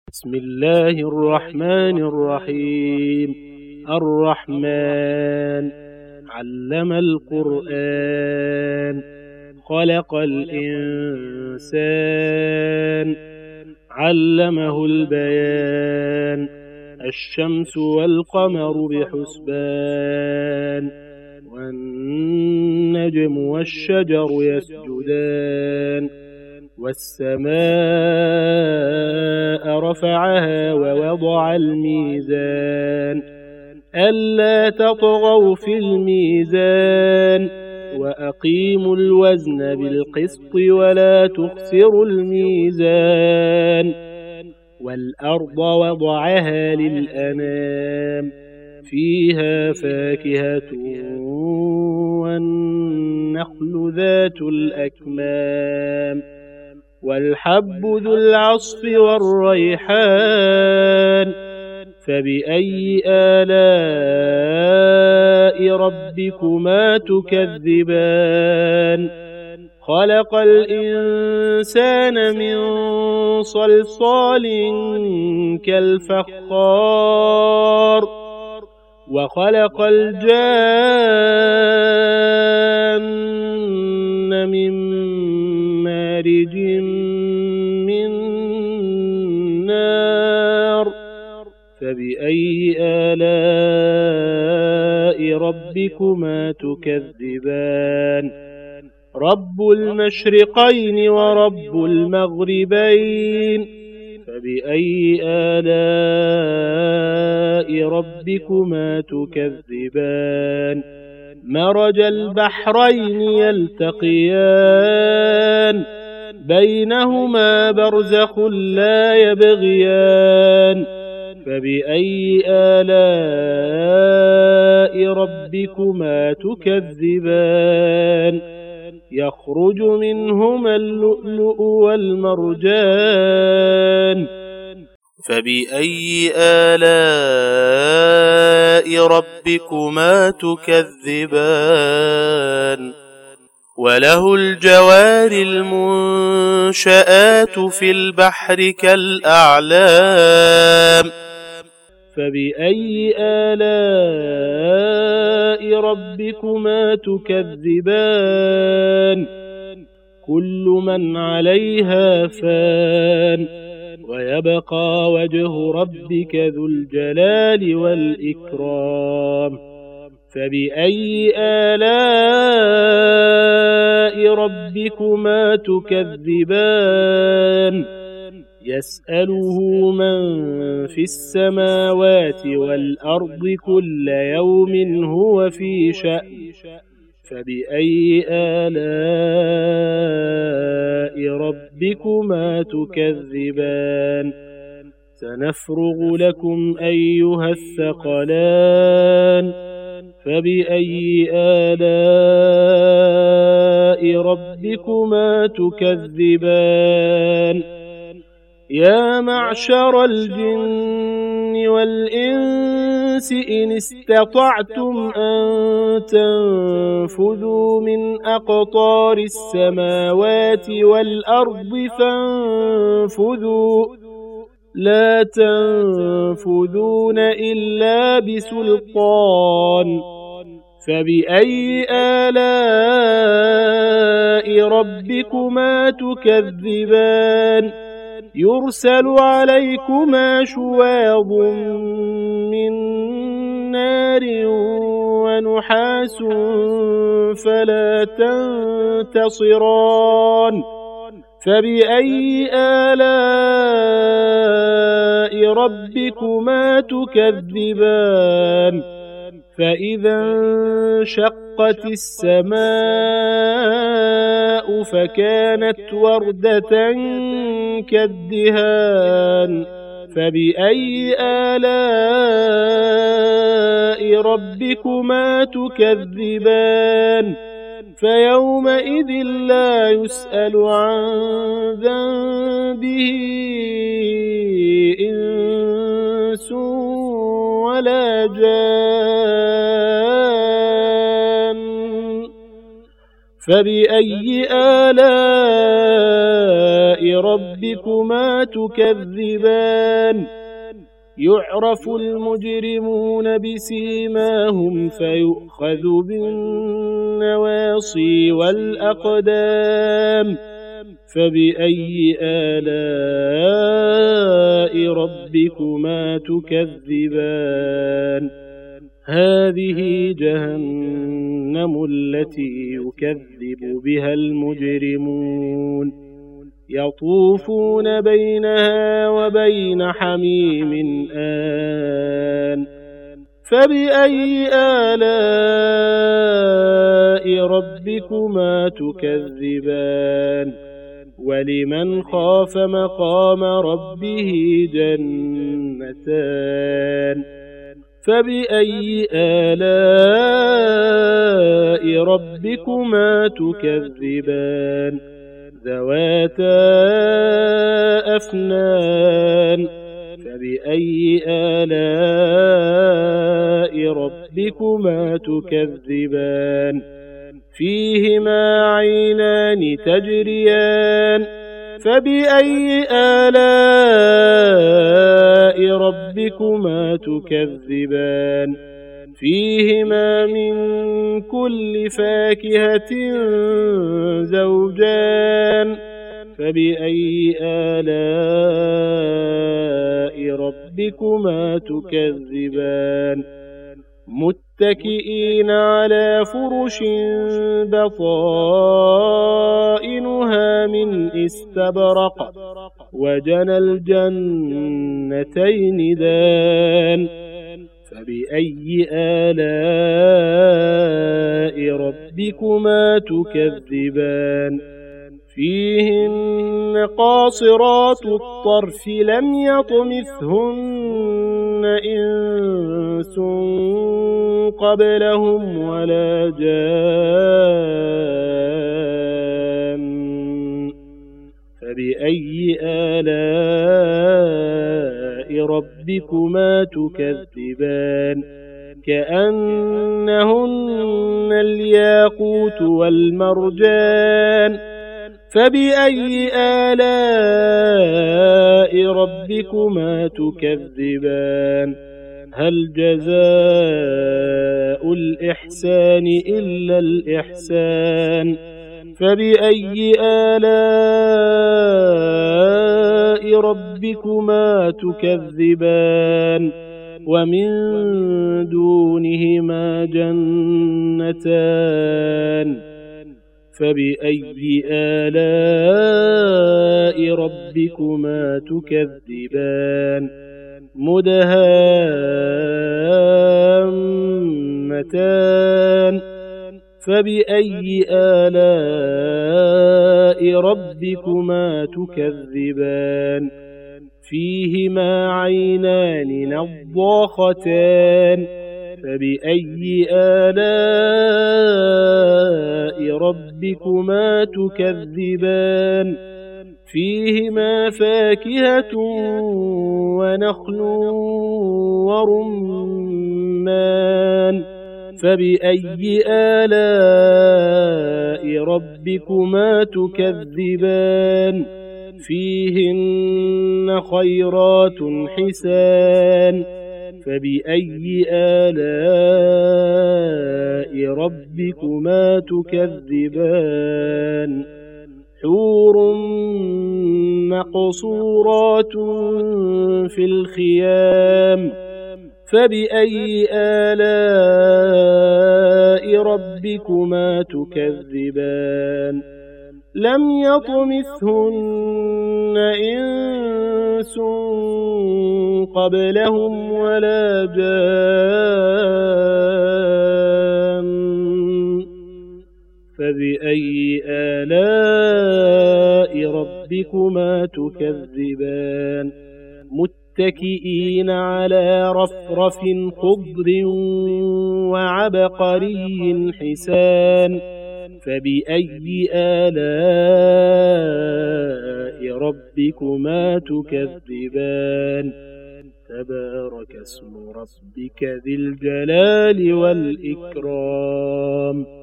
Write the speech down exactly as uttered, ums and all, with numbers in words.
بسم الله الرحمن الرحيم. الرحمن علم القرآن، خلق الإنسان، علمه البيان. الشمس والقمر بحسبان، والنجم والشجر يسجدان. والسماء رفعها ووضع الميزان، ألا تطغوا في الميزان، وأقيموا الوزن بالقسط ولا تخسروا الميزان. والأرض وضعها للأنام، فيها فاكهة والنخل ذات الأكمام، والحب ذو العصف والريحان. فبأي آلاء ربكما تكذبان؟ خلق الإنسان من صلصال كالفخار، وخلق الجان من مارج من نار. فبأي آلاء ربكما تكذبان؟ رب المشرقين ورب المغربين، فبأي آلاء ربكما تكذبان؟ مرج البحرين يلتقيان، بينهما برزخ لا يبغيان. فبأي آلاء ربكما تكذبان؟ يخرج منهما اللؤلؤ والمرجان. فبأي آلاء ربكما تكذبان؟ وله الجوار المنشآت في البحر كالأعلام. فبأي آلاء ربكما تكذبان؟ كل من عليها فان، ويبقى وجه ربك ذو الجلال والإكرام. فبأي آلاء ربكما تكذبان؟ يسأله من في السماوات والأرض كل يوم هو في شأن. فبأي آلاء ربكما تكذبان؟ سنفرغ لكم أيها الثقلان. فبأي آلاء ربكما تكذبان؟ يا معشر الجن والإنس إن استطعتم أن تنفذوا من أقطار السماوات والأرض فانفذوا، لا تنفذون إلا بسلطان. فبأي آلاء ربكما تكذبان؟ يرسل عليكما شواظ من نار ونحاس فلا تنتصران. فبأي آلاء ربكما تكذبان؟ فإذا انشقت السماء فكانت وردة كالدهان. فبأي آلاء ربكما تكذبان؟ فيومئذ لا يسأل عن ذنبه إنس ولا جان. فبأي آلاء ربكما تكذبان يعرف المجرمون بسيماهم فيؤخذ بالنواصي والأقدام فبأي آلاء ربكما تكذبان هذه جهنم التي يكذب بها المجرمون يطوفون بينها وبين حميم آن فبأي آلاء ربكما تكذبان ولمن خاف مقام ربه جنتان فبأي آلاء ربكما تكذبان ذواتا أفنان فبأي آلاء ربكما تكذبان فيهما عينان تجريان فبأي آلاء ربكما تكذبان فيهما من كل فاكهة زوجان فبأي آلاء ربكما تكذبان متكئين على فرش بطائنها من استبرق وجنى الجنتين دان فبأي آلاء ربكما تكذبان فيهن قاصرات الطرف لم يطمثهن إنس قبلهم ولا جان فبأي آلاء ربكما تكذبان كأنهن الياقوت والمرجان فبأي آلاء ربكما تكذبان هل جزاء الإحسان إلا الإحسان فبأي آلاء ربكما تكذبان ومن دونهما جنتان فبأي آلاء ربكما تكذبان مدهامتان فبأي آلاء ربكما تكذبان فيهما عينان نضاختان فبأي آلاء ربكما تكذبان فيهما فاكهة ونخل ورمان فبأي آلاء ربكما تكذبان فيهن خيرات حسان فبأي آلاء ربكما تكذبان حور مقصورات في الخيام فبأي آلاء ربكما تكذبان لم يطمثهن إنس قبلهم ولا جان فبأي آلاء ربكما تكذبان متكئين على رفرف خضر وعبقري حسان فبأي آلاء ربكما تكذبان تبارك اسم ربك ذي الجلال والإكرام